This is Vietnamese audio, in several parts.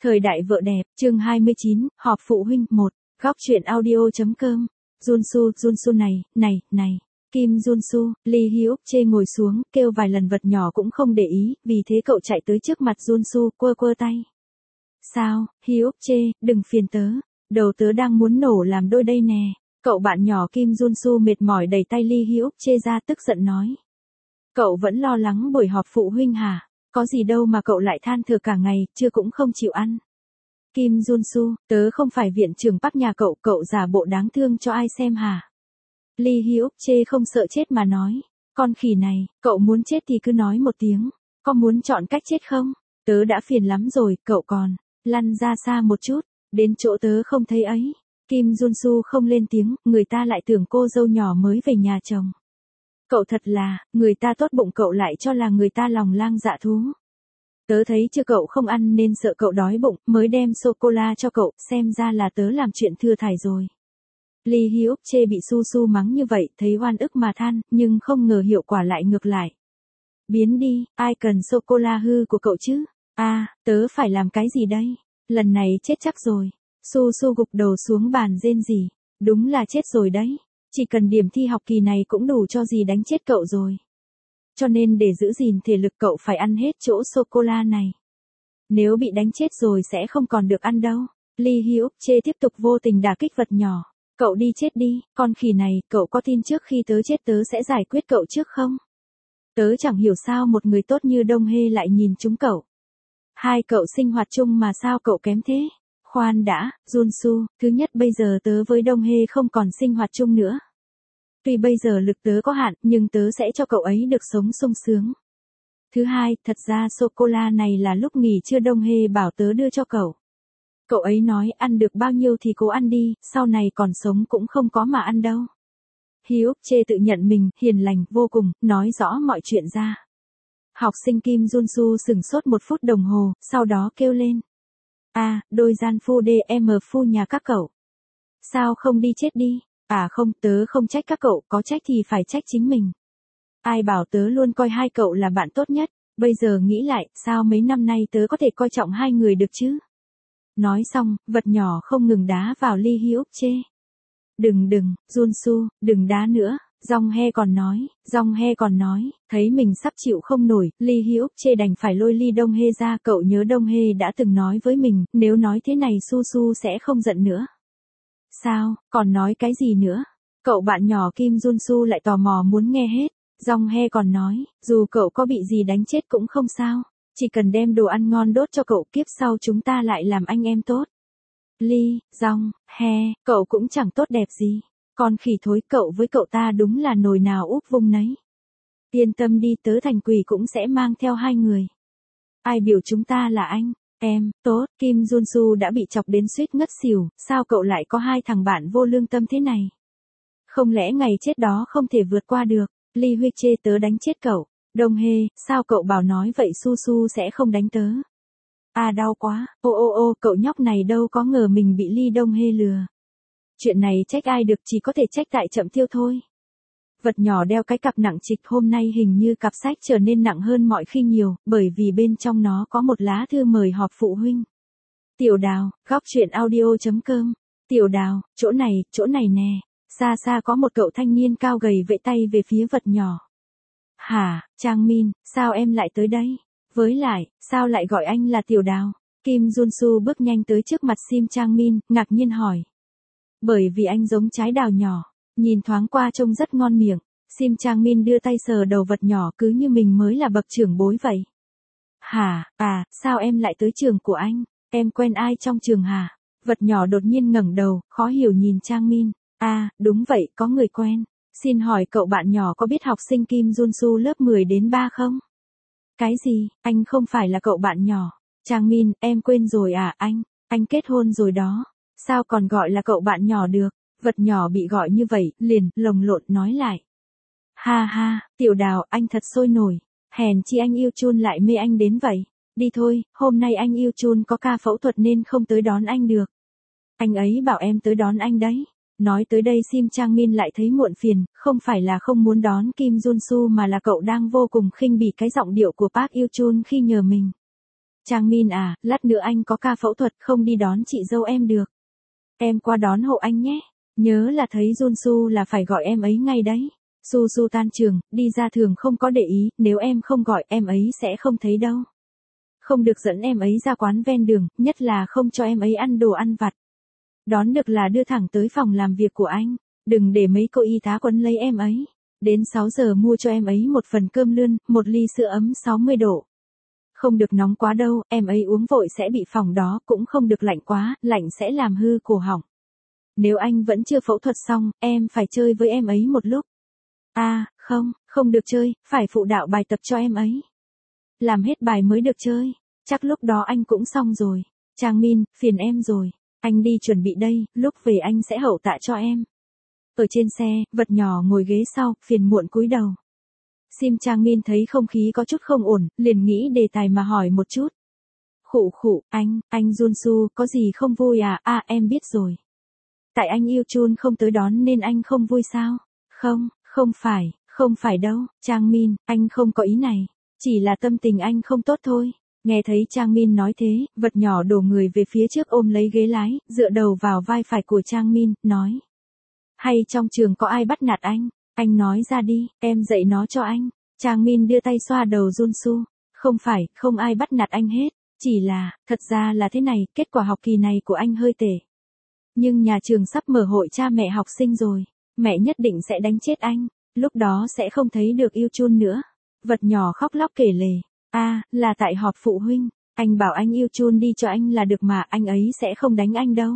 Thời đại vợ đẹp, chương 29, họp phụ huynh 1, góc truyện audio.com. Junsu này. Kim Junsu, Lee Hyuk Chae ngồi xuống, kêu vài lần vật nhỏ cũng không để ý, vì thế cậu chạy tới trước mặt Junsu, quơ tay. Sao, Hyuk Chae, đừng phiền tớ. Đầu tớ đang muốn nổ làm đôi đây nè. Cậu bạn nhỏ Kim Junsu mệt mỏi đẩy tay Lee Hyuk Chae ra, tức giận nói. Cậu vẫn lo lắng buổi họp phụ huynh hả? Có gì đâu mà cậu lại than thở cả ngày, chưa cũng không chịu ăn. Kim Junsu, tớ không phải viện trưởng Park nhà cậu giả bộ đáng thương cho ai xem hả? Lee Hyuk Chae không sợ chết mà nói. Con khỉ này, cậu muốn chết thì cứ nói một tiếng. Có muốn chọn cách chết không? Tớ đã phiền lắm rồi, cậu còn. Lăn ra xa một chút, đến chỗ tớ không thấy ấy. Kim Junsu không lên tiếng, người ta lại tưởng cô dâu nhỏ mới về nhà chồng. Cậu thật là, người ta tốt bụng cậu lại cho là người ta lòng lang dạ thú. Tớ thấy chưa cậu không ăn nên sợ cậu đói bụng, mới đem sô-cô-la cho cậu, xem ra là tớ làm chuyện thừa thải rồi. Lee Hyuk Chae bị Su mắng như vậy, thấy oan ức mà than, nhưng không ngờ hiệu quả lại ngược lại. Biến đi, ai cần sô-cô-la hư của cậu chứ? Tớ phải làm cái gì đây? Lần này chết chắc rồi. Su gục đầu xuống bàn rên rỉ. Đúng là chết rồi đấy. Chỉ cần điểm thi học kỳ này cũng đủ cho gì đánh chết cậu rồi. Cho nên để giữ gìn thể lực cậu phải ăn hết chỗ sô-cô-la này. Nếu bị đánh chết rồi sẽ không còn được ăn đâu. Lee Hyuk Chae tiếp tục vô tình đả kích vật nhỏ. Cậu đi chết đi, con khỉ này, cậu có tin trước khi tớ chết tớ sẽ giải quyết cậu trước không? Tớ chẳng hiểu sao một người tốt như Dong Hae lại nhìn chúng cậu. Hai cậu sinh hoạt chung mà sao cậu kém thế? Khoan đã, Junsu, thứ nhất bây giờ tớ với Dong Hae không còn sinh hoạt chung nữa. Tuy bây giờ lực tớ có hạn, nhưng tớ sẽ cho cậu ấy được sống sung sướng. Thứ hai, thật ra sô-cô-la này là lúc nghỉ trưa Dong Hae bảo tớ đưa cho cậu. Cậu ấy nói ăn được bao nhiêu thì cố ăn đi, sau này còn sống cũng không có mà ăn đâu. Hyuk Chae tự nhận mình hiền lành vô cùng, nói rõ mọi chuyện ra. Học sinh Kim Junsu sửng sốt 1 phút đồng hồ, sau đó kêu lên. Đôi gian phu DM phu nhà các cậu. Sao không đi chết đi? Không, tớ không trách các cậu, có trách thì phải trách chính mình. Ai bảo tớ luôn coi hai cậu là bạn tốt nhất, bây giờ nghĩ lại, sao mấy năm nay tớ có thể coi trọng hai người được chứ? Nói xong, vật nhỏ không ngừng đá vào Lee Hyuk Chae. Đừng, Junsu, đừng đá nữa. Dong Hae còn nói, thấy mình sắp chịu không nổi, Lee Hyuk Chae đành phải lôi Lee Dong Hae ra, cậu nhớ Dong Hae đã từng nói với mình, nếu nói thế này Su sẽ không giận nữa. Sao, còn nói cái gì nữa? Cậu bạn nhỏ Kim Junsu lại tò mò muốn nghe hết. Dong Hae còn nói, dù cậu có bị gì đánh chết cũng không sao, chỉ cần đem đồ ăn ngon đốt cho cậu, kiếp sau chúng ta lại làm anh em tốt. Lee, Dong Hae, cậu cũng chẳng tốt đẹp gì. Con khỉ thối, cậu với cậu ta đúng là nồi nào úp vung nấy. Yên tâm đi, tớ thành quỷ cũng sẽ mang theo hai người. Ai biểu chúng ta là anh, em, tốt. Kim Junsu đã bị chọc đến suýt ngất xỉu, sao cậu lại có hai thằng bạn vô lương tâm thế này? Không lẽ ngày chết đó không thể vượt qua được? Lee Hyuk Chae, tớ đánh chết cậu. Dong Hae, sao cậu bảo nói vậy Su sẽ không đánh tớ? Đau quá, cậu nhóc này đâu có ngờ mình bị Lee Dong Hae lừa. Chuyện này trách ai được, chỉ có thể trách tại Chậm Tiêu thôi. Vật nhỏ đeo cái cặp nặng trịch, hôm nay hình như cặp sách trở nên nặng hơn mọi khi nhiều, bởi vì bên trong nó có một lá thư mời họp phụ huynh. Tiểu Đào, góc truyện audio.com. Tiểu Đào, chỗ này nè. Xa có một cậu thanh niên cao gầy vẫy tay về phía vật nhỏ. Hả, Trang Min, sao em lại tới đây? Với lại, sao lại gọi anh là Tiểu Đào? Kim Junsu bước nhanh tới trước mặt Sim Trang Min, ngạc nhiên hỏi. Bởi vì anh giống trái đào nhỏ, nhìn thoáng qua trông rất ngon miệng. Sim Trang Min đưa tay sờ đầu vật nhỏ cứ như mình mới là bậc trưởng bối vậy. Hả, sao em lại tới trường của anh? Em quen ai trong trường hả? Vật nhỏ đột nhiên ngẩng đầu, khó hiểu nhìn Trang Min. Đúng vậy, có người quen. Xin hỏi cậu bạn nhỏ có biết học sinh Kim Junsu lớp 10 đến 3 không? Cái gì, anh không phải là cậu bạn nhỏ. Trang Min, em quên rồi anh kết hôn rồi đó. Sao còn gọi là cậu bạn nhỏ được? Vật nhỏ bị gọi như vậy, liền, lồng lộn nói lại. Ha, Tiểu Đào, anh thật sôi nổi. Hèn chi anh Yêu Chun lại mê anh đến vậy. Đi thôi, hôm nay anh Yêu Chun có ca phẫu thuật nên không tới đón anh được. Anh ấy bảo em tới đón anh đấy. Nói tới đây Sim Trang Min lại thấy muộn phiền, không phải là không muốn đón Kim Junsu mà là cậu đang vô cùng khinh bỉ cái giọng điệu của Park Yêu Chun khi nhờ mình. Trang Min à, lát nữa anh có ca phẫu thuật không đi đón chị dâu em được. Em qua đón hộ anh nhé. Nhớ là thấy Junsu là phải gọi em ấy ngay đấy. Su Su tan trường, đi ra thường không có để ý, nếu em không gọi em ấy sẽ không thấy đâu. Không được dẫn em ấy ra quán ven đường, nhất là không cho em ấy ăn đồ ăn vặt. Đón được là đưa thẳng tới phòng làm việc của anh. Đừng để mấy cô y tá quấn lấy em ấy. Đến 6 giờ mua cho em ấy một phần cơm lươn, một ly sữa ấm 60 độ. Không được nóng quá đâu, em ấy uống vội sẽ bị phỏng đó, cũng không được lạnh quá, lạnh sẽ làm hư cổ họng. Nếu anh vẫn chưa phẫu thuật xong, em phải chơi với em ấy một lúc. À, không được chơi, phải phụ đạo bài tập cho em ấy. Làm hết bài mới được chơi. Chắc lúc đó anh cũng xong rồi. Trang Min, phiền em rồi. Anh đi chuẩn bị đây, lúc về anh sẽ hậu tạ cho em. Ở trên xe, vật nhỏ ngồi ghế sau, phiền muộn cúi đầu. Sim Trang Min thấy không khí có chút không ổn, liền nghĩ đề tài mà hỏi một chút. Khụ, anh Junsu, có gì không vui à? À, em biết rồi. Tại anh yêu Chun không tới đón nên anh không vui sao? Không phải đâu, Trang Min, anh không có ý này. Chỉ là tâm tình anh không tốt thôi. Nghe thấy Trang Min nói thế, vật nhỏ đổ người về phía trước ôm lấy ghế lái, dựa đầu vào vai phải của Trang Min, nói. Hay trong trường có ai bắt nạt anh? Anh nói ra đi, em dạy nó cho anh. Trang Min đưa tay xoa đầu Junsu. Không phải, không ai bắt nạt anh hết. Chỉ là, thật ra là thế này, kết quả học kỳ này của anh hơi tệ. Nhưng nhà trường sắp mở hội cha mẹ học sinh rồi. Mẹ nhất định sẽ đánh chết anh. Lúc đó sẽ không thấy được yêu Chun nữa. Vật nhỏ khóc lóc kể lể. À, là tại họp phụ huynh. Anh bảo anh yêu Chun đi cho anh là được mà, anh ấy sẽ không đánh anh đâu.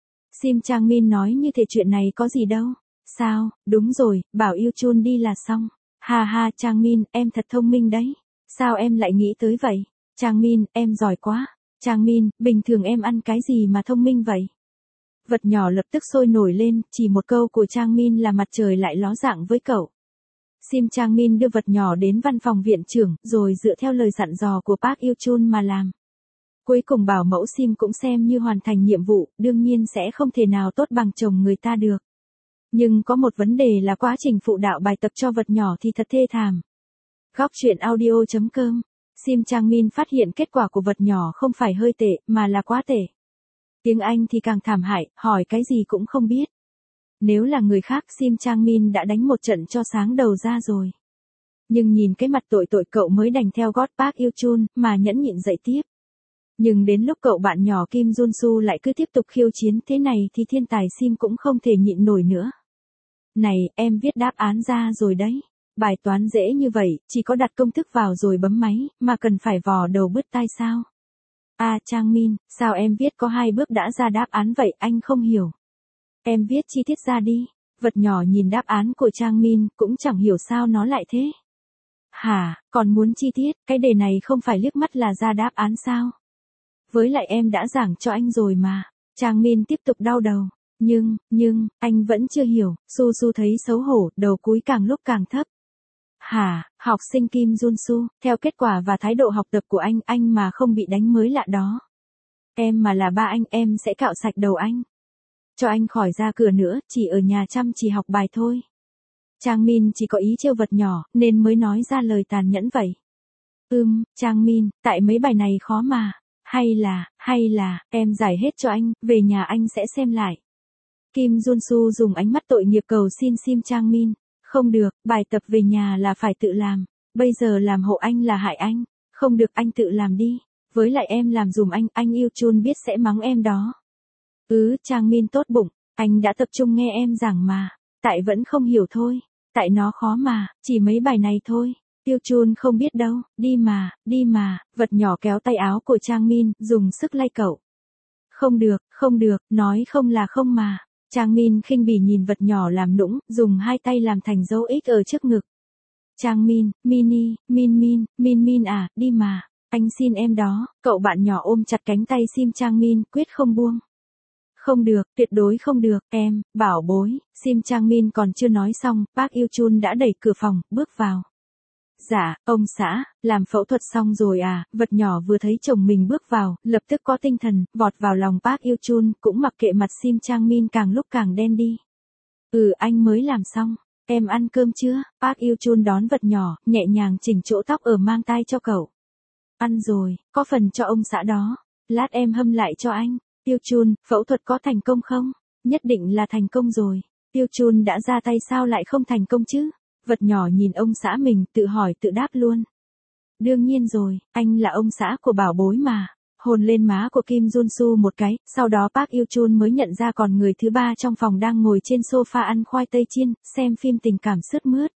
Sim Trang Min nói như thế chuyện này có gì đâu. Sao, đúng rồi, bảo yêu Chun đi là xong. Ha ha Trang Min, em thật thông minh đấy. Sao em lại nghĩ tới vậy? Trang Min, em giỏi quá. Trang Min, bình thường em ăn cái gì mà thông minh vậy? Vật nhỏ lập tức sôi nổi lên, chỉ một câu của Trang Min là mặt trời lại ló dạng với cậu. Sim Trang Min đưa vật nhỏ đến văn phòng viện trưởng, rồi dựa theo lời dặn dò của Park Yêu Chun mà làm. Cuối cùng bảo mẫu Sim cũng xem như hoàn thành nhiệm vụ, đương nhiên sẽ không thể nào tốt bằng chồng người ta được. Nhưng có một vấn đề là quá trình phụ đạo bài tập cho vật nhỏ thì thật thê thảm. Góc truyện audio.com. Sim Trang Min phát hiện kết quả của vật nhỏ không phải hơi tệ, mà là quá tệ. Tiếng Anh thì càng thảm hại, hỏi cái gì cũng không biết. Nếu là người khác Sim Trang Min đã đánh một trận cho sáng đầu ra rồi. Nhưng nhìn cái mặt tội cậu mới đành theo gót Park Yêu Chun mà nhẫn nhịn dạy tiếp. Nhưng đến lúc cậu bạn nhỏ Kim Junsu lại cứ tiếp tục khiêu chiến thế này thì thiên tài Sim cũng không thể nhịn nổi nữa. Này, em viết đáp án ra rồi đấy. Bài toán dễ như vậy, chỉ có đặt công thức vào rồi bấm máy, mà cần phải vò đầu bứt tai sao? À Trang Min, sao em viết có 2 bước đã ra đáp án vậy, anh không hiểu. Em viết chi tiết ra đi. Vật nhỏ nhìn đáp án của Trang Min, cũng chẳng hiểu sao nó lại thế. Hả, còn muốn chi tiết, cái đề này không phải liếc mắt là ra đáp án sao? Với lại em đã giảng cho anh rồi mà. Trang Min tiếp tục đau đầu. Nhưng, anh vẫn chưa hiểu. Su Su thấy xấu hổ, đầu cúi càng lúc càng thấp. Hả, học sinh Kim Junsu, theo kết quả và thái độ học tập của anh mà không bị đánh mới lạ đó. Em mà là ba anh, em sẽ cạo sạch đầu anh. Cho anh khỏi ra cửa nữa, chỉ ở nhà chăm chỉ học bài thôi. Trang Min chỉ có ý trêu vật nhỏ, nên mới nói ra lời tàn nhẫn vậy. Trang Min, tại mấy bài này khó mà. Hay là, em giải hết cho anh, về nhà anh sẽ xem lại. Kim Junsu dùng ánh mắt tội nghiệp cầu xin Sim Trang Min. Không được, bài tập về nhà là phải tự làm. Bây giờ làm hộ anh là hại anh. Không được, anh tự làm đi. Với lại em làm dùm anh yêu Chun biết sẽ mắng em đó. Trang Min tốt bụng, anh đã tập trung nghe em giảng mà. Tại vẫn không hiểu thôi. Tại nó khó mà, chỉ mấy bài này thôi. Tiêu Chun không biết đâu, đi mà, vật nhỏ kéo tay áo của Trang Min, dùng sức lay cậu. Không được, nói không là không mà. Trang Min khinh bỉ nhìn vật nhỏ làm nũng, dùng 2 tay làm thành dấu X ở trước ngực. Trang Min, Min à, đi mà, anh xin em đó, cậu bạn nhỏ ôm chặt cánh tay Sim Trang Min, quyết không buông. Không được, tuyệt đối không được, em, bảo bối, Sim Trang Min còn chưa nói xong, Park Yêu Chun đã đẩy cửa phòng, bước vào. Dạ, ông xã, làm phẫu thuật xong rồi à, vật nhỏ vừa thấy chồng mình bước vào, lập tức có tinh thần, vọt vào lòng Park Yêu Chun, cũng mặc kệ mặt Sim Trang Min càng lúc càng đen đi. Anh mới làm xong, em ăn cơm chưa? Park Yêu Chun đón vật nhỏ, nhẹ nhàng chỉnh chỗ tóc ở mang tai cho cậu. Ăn rồi, có phần cho ông xã đó. Lát em hâm lại cho anh. Tiêu Chun, phẫu thuật có thành công không? Nhất định là thành công rồi. Tiêu Chun đã ra tay sao lại không thành công chứ? Vật nhỏ nhìn ông xã mình tự hỏi tự đáp luôn. Đương nhiên rồi, anh là ông xã của bảo bối mà. Hôn lên má của Kim Jun-soo một cái, sau đó Park Yu Chun mới nhận ra còn người thứ ba trong phòng đang ngồi trên sofa ăn khoai tây chiên, xem phim tình cảm sướt mướt.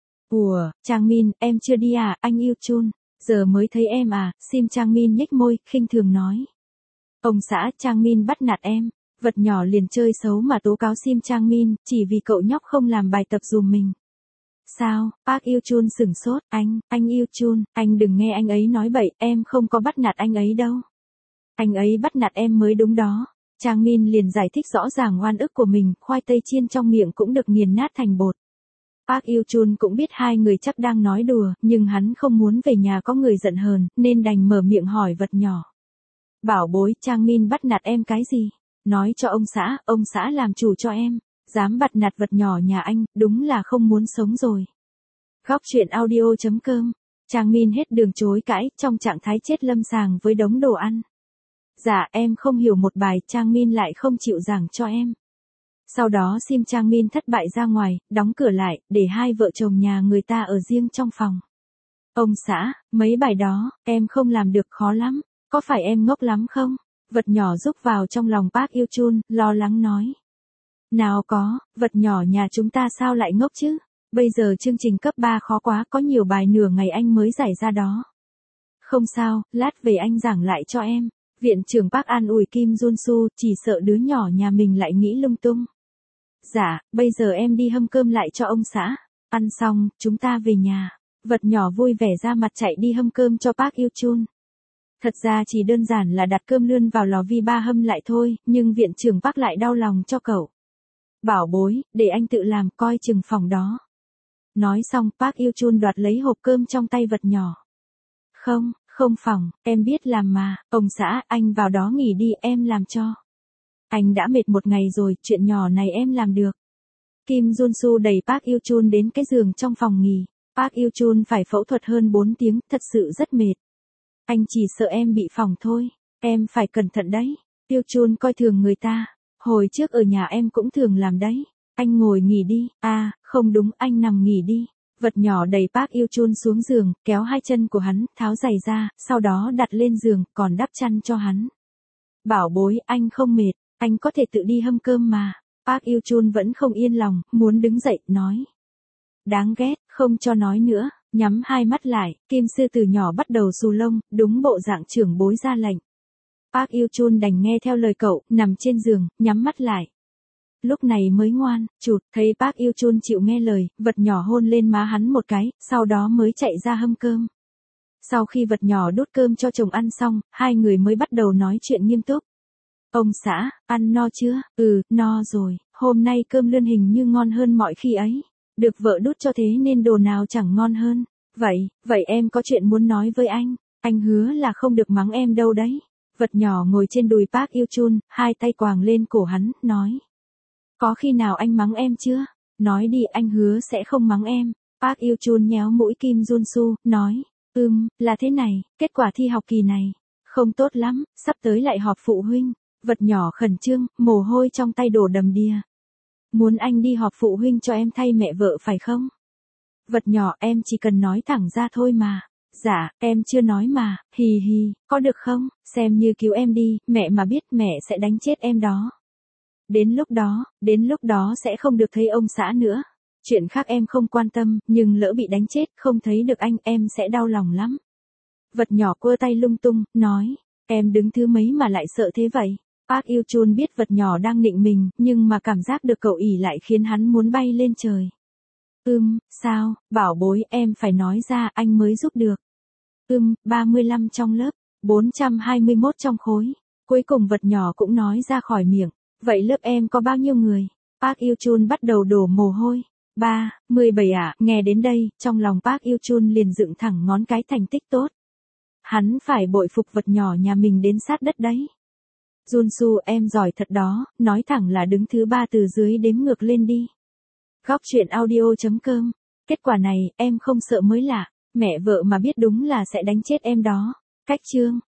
Ủa, Chang Min, em chưa đi à, anh Yu Chun? Giờ mới thấy em à, Sim Chang Min nhếch môi, khinh thường nói. Ông xã, Chang Min bắt nạt em. Vật nhỏ liền chơi xấu mà tố cáo Sim Chang Min, chỉ vì cậu nhóc không làm bài tập dùm mình. Sao? Park Yu Chun sửng sốt, anh Yu Chun, anh đừng nghe anh ấy nói bậy, em không có bắt nạt anh ấy đâu. Anh ấy bắt nạt em mới đúng đó. Chang Min liền giải thích rõ ràng oan ức của mình, khoai tây chiên trong miệng cũng được nghiền nát thành bột. Park Yu Chun cũng biết hai người chắc đang nói đùa, nhưng hắn không muốn về nhà có người giận hờn, nên đành mở miệng hỏi vật nhỏ. Bảo bối, Chang Min bắt nạt em cái gì? Nói cho ông xã làm chủ cho em. Dám bắt nạt vật nhỏ nhà anh, đúng là không muốn sống rồi. Góc truyện audio.com. Chang Min hết đường chối cãi, trong trạng thái chết lâm sàng với đống đồ ăn. Dạ em không hiểu một bài, Chang Min lại không chịu giảng cho em. Sau đó Sim Chang Min thất bại ra ngoài, đóng cửa lại, để hai vợ chồng nhà người ta ở riêng trong phòng. Ông xã, mấy bài đó, em không làm được, khó lắm. Có phải em ngốc lắm không? Vật nhỏ rúc vào trong lòng Park Yu Chun, lo lắng nói. Nào có, vật nhỏ nhà chúng ta sao lại ngốc chứ? Bây giờ chương trình cấp 3 khó quá, có nhiều bài nửa ngày anh mới giải ra đó. Không sao, lát về anh giảng lại cho em. Viện trưởng Park an ủi Kim Jun-soo, chỉ sợ đứa nhỏ nhà mình lại nghĩ lung tung. Dạ, bây giờ em đi hâm cơm lại cho ông xã. Ăn xong, chúng ta về nhà. Vật nhỏ vui vẻ ra mặt chạy đi hâm cơm cho Park Yu Chun. Thật ra chỉ đơn giản là đặt cơm lươn vào lò vi ba hâm lại thôi, nhưng viện trưởng Park lại đau lòng cho cậu. Bảo bối, để anh tự làm, coi chừng phòng đó. Nói xong, Park Yu Chun đoạt lấy hộp cơm trong tay vật nhỏ. Không phòng, em biết làm mà, ông xã, anh vào đó nghỉ đi, em làm cho. Anh đã mệt một ngày rồi, chuyện nhỏ này em làm được. Kim Jun-soo đẩy Park Yu Chun đến cái giường trong phòng nghỉ. Park Yu Chun phải phẫu thuật hơn 4 tiếng, thật sự rất mệt. Anh chỉ sợ em bị phỏng thôi, em phải cẩn thận đấy. Yu Chun coi thường người ta. Hồi trước ở nhà em cũng thường làm đấy. Anh ngồi nghỉ đi, không đúng, anh nằm nghỉ đi. Vật nhỏ đẩy Park Yu Chun xuống giường, kéo hai chân của hắn, tháo giày ra, sau đó đặt lên giường, còn đắp chăn cho hắn. Bảo bối, anh không mệt, anh có thể tự đi hâm cơm mà. Park Yu Chun vẫn không yên lòng, muốn đứng dậy, nói. Đáng ghét, không cho nói nữa, nhắm hai mắt lại, Kim sư tử nhỏ bắt đầu xù lông, đúng bộ dạng trưởng bối ra lệnh. Park Yu Chun đành nghe theo lời cậu, nằm trên giường, nhắm mắt lại. Lúc này mới ngoan, chụt, thấy Park Yu Chun chịu nghe lời, vật nhỏ hôn lên má hắn một cái, sau đó mới chạy ra hâm cơm. Sau khi vật nhỏ đút cơm cho chồng ăn xong, hai người mới bắt đầu nói chuyện nghiêm túc. Ông xã, ăn no chưa? Ừ, no rồi, hôm nay cơm lươn hình như ngon hơn mọi khi ấy. Được vợ đút cho thế nên đồ nào chẳng ngon hơn. Vậy em có chuyện muốn nói với anh hứa là không được mắng em đâu đấy. Vật nhỏ ngồi trên đùi Park Yu Chun, hai tay quàng lên cổ hắn, nói. Có khi nào anh mắng em chưa? Nói đi, anh hứa sẽ không mắng em. Park Yu Chun nhéo mũi Kim Jun-soo, nói. Là thế này, kết quả thi học kỳ này. Không tốt lắm, sắp tới lại họp phụ huynh. Vật nhỏ khẩn trương, mồ hôi trong tay đổ đầm đìa. Muốn anh đi họp phụ huynh cho em thay mẹ vợ phải không? Vật nhỏ, em chỉ cần nói thẳng ra thôi mà. Dạ, em chưa nói mà, hì, có được không? Xem như cứu em đi, mẹ mà biết mẹ sẽ đánh chết em đó. Đến lúc đó sẽ không được thấy ông xã nữa. Chuyện khác em không quan tâm, nhưng lỡ bị đánh chết, không thấy được anh, em sẽ đau lòng lắm. Vật nhỏ quơ tay lung tung, nói, em đứng thứ mấy mà lại sợ thế vậy? Park Yu Chun biết vật nhỏ đang nịnh mình, nhưng mà cảm giác được cậu ỉ lại khiến hắn muốn bay lên trời. Sao, bảo bối, em phải nói ra, anh mới giúp được. 35 trong lớp, 421 trong khối. Cuối cùng vật nhỏ cũng nói ra khỏi miệng. Vậy lớp em có bao nhiêu người? Park Yu Chun bắt đầu đổ mồ hôi. 17 ạ, nghe đến đây, trong lòng Park Yu Chun liền dựng thẳng ngón cái, thành tích tốt. Hắn phải bội phục vật nhỏ nhà mình đến sát đất đấy. Jun-soo, em giỏi thật đó, nói thẳng là đứng thứ 3 từ dưới đếm ngược lên đi. Góc truyện audio.com. Kết quả này, em không sợ mới lạ, mẹ vợ mà biết đúng là sẽ đánh chết em đó. Cách chương